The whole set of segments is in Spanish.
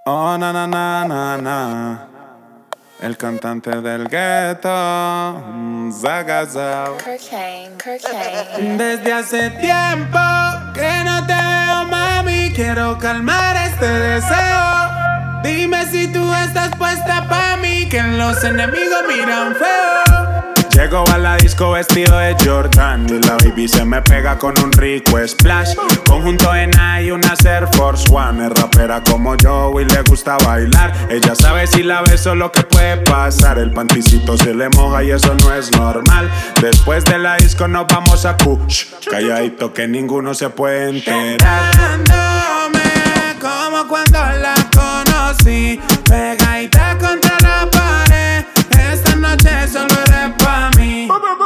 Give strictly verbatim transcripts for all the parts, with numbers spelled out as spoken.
Oh, na, na, na, na, na. El cantante del gueto, Zagazao. Cocaine, cocaine. Desde hace tiempo que no te veo, mami. Quiero calmar este deseo. Dime si tú estás puesta pa' mí, que los enemigos miran feo. Llego a la disco vestido de Jordan y la baby se me pega con un rico splash. Conjunto en I y una Air Force One. Es rapera como yo y le gusta bailar. Ella sabe si la beso lo que puede pasar. El panticito se le moja y eso no es normal. Después de la disco nos vamos a Kush. Calladito que ninguno se puede enterar. Tentándome como cuando la conocí, pegadita contra la pared. Esta noche solo eres pa' mí.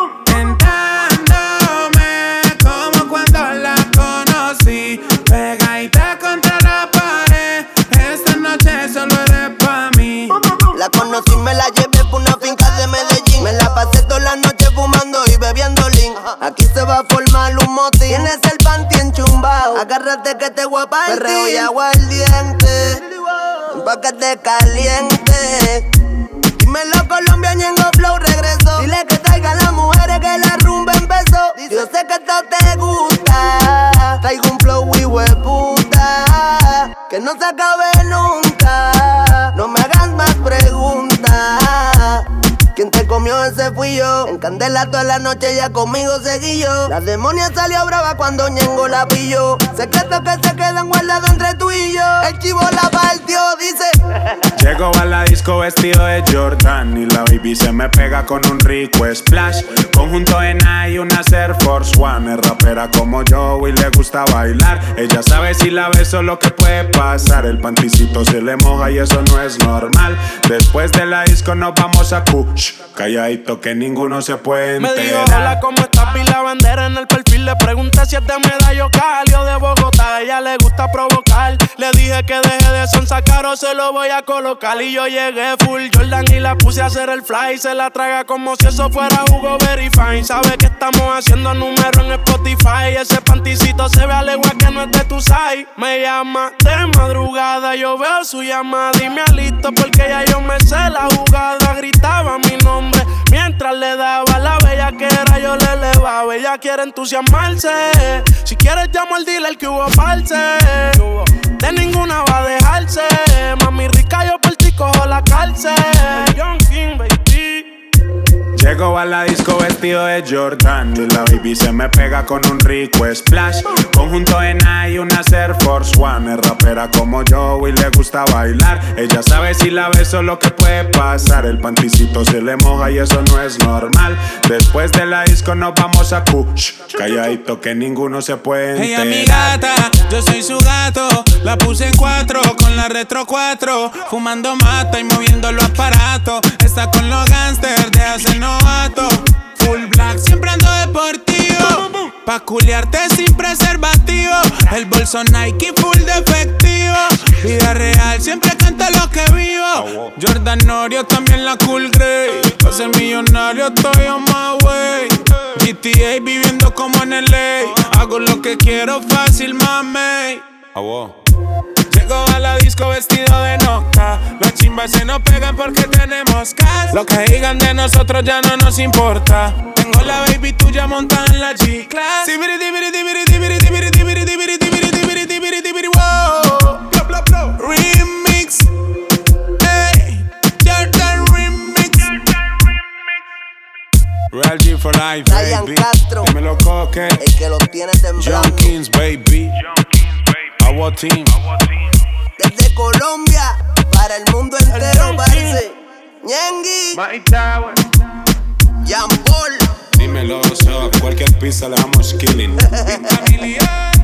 Tentándome como cuando la conocí, pegadita contra la pared. Esta noche solo eres pa' mí. La conocí, me la llevé por una finca de Medellín. Me la pasé toda la noche fumando y bebiendo lean. Aquí se va a formar un motín. Tienes el panty enchumbao. Agárrate que te voy a partir. Perreo y aguardiente pa' que te caliente. Dímelo Colombia, Ñengo Flow regresó. Dile que traigan las mujeres que la rumba empezó. Yo sé que esto te gusta. Traigo un flow hueputa que no se acabe nunca. No me hagas más preguntas. Quien te comió ese fui yo. En candela toda la noche ya conmigo seguí yo. La demonia salió brava cuando Ñengo la pilló. Secretos que se quedan guardados entre tú y yo. El chivo la partió, dice. Llego a la disco vestido de Jordan y la baby se me pega con un rico splash. Conjunto en I y una Air Force One. Es rapera como yo y le gusta bailar. Ella sabe si la beso lo que puede pasar. El panticito se le moja y eso no es normal. Después de la disco nos vamos a Kush. Calladito que ninguno se puede enterar. Me dijo, hola, ¿cómo estás? Vi la bandera en el perfil. Le pregunté si es de Medallo Cali o de Bogotá. A ella le gusta provocar. Le dije que deje de sonsacar o se lo voy a colocar. Y yo llegué full Jordan y la puse a hacer el fly. Se la traga como si eso fuera Hugo Very Fine. Sabe que estamos haciendo número en Spotify. Ese panticito se ve a legua que no es de tu side. Me llama de madrugada, yo veo su llamada y me alisto porque ya yo me sé la jugada. Gritaba mi nombre mientras le daba la bella que era, yo le elevaba. Ella quiere entusiasmarse. Si quieres llamo al dealer que hubo false. De ninguna va a dejarse. Mami rica, yo por ti cojo la cárcel. Young King, baby. Llego a la disco vestido de Jordan y la baby se me pega con un rico splash. Conjunto en I y una Air Force One. Es rapera como yo y le gusta bailar. Ella sabe si la beso lo que puede pasar. El panticito se le moja y eso no es normal. Después de la disco nos vamos a Kush. Calladito que ninguno se puede enterar. Ella mi gata, yo soy su gato. La puse en cuatro con la retro cuatro. Fumando mata y moviendo los aparatos. Está con los gangsters de hace novato. Full black, siempre ando deportivo. Pa' culiarte sin preservativo. El bolso Nike full de efectivo. Vida real, siempre canto lo que vivo. Jordan Norio, también la Cool Grey. Pa' ser millonario estoy on my way. G T A viviendo como en L A. Hago lo que quiero fácil, mami. Llego a la disco vestido de Noca. Los chimbas se nos pegan porque tenemos cash. Lo que digan de nosotros ya no nos importa. Tengo la baby tuya montada en la G-Class. Dibiri, dibiri, dibiri, dibiri, dibiri, dibiri, dibiri, dibiri, dibiri, dibiri, dibiri, wow. Blow, blow, blow. Remix. Hey, Jordan Remix. Real G for life, Ryan baby. Castro. Dímelo, Coque. El que lo tiene temblando. Young Kings, baby. Our team. Desde Colombia para el mundo entero, parce. Ñengui, Jean Paul. Dímelo, so, a cualquier pista le damos killing.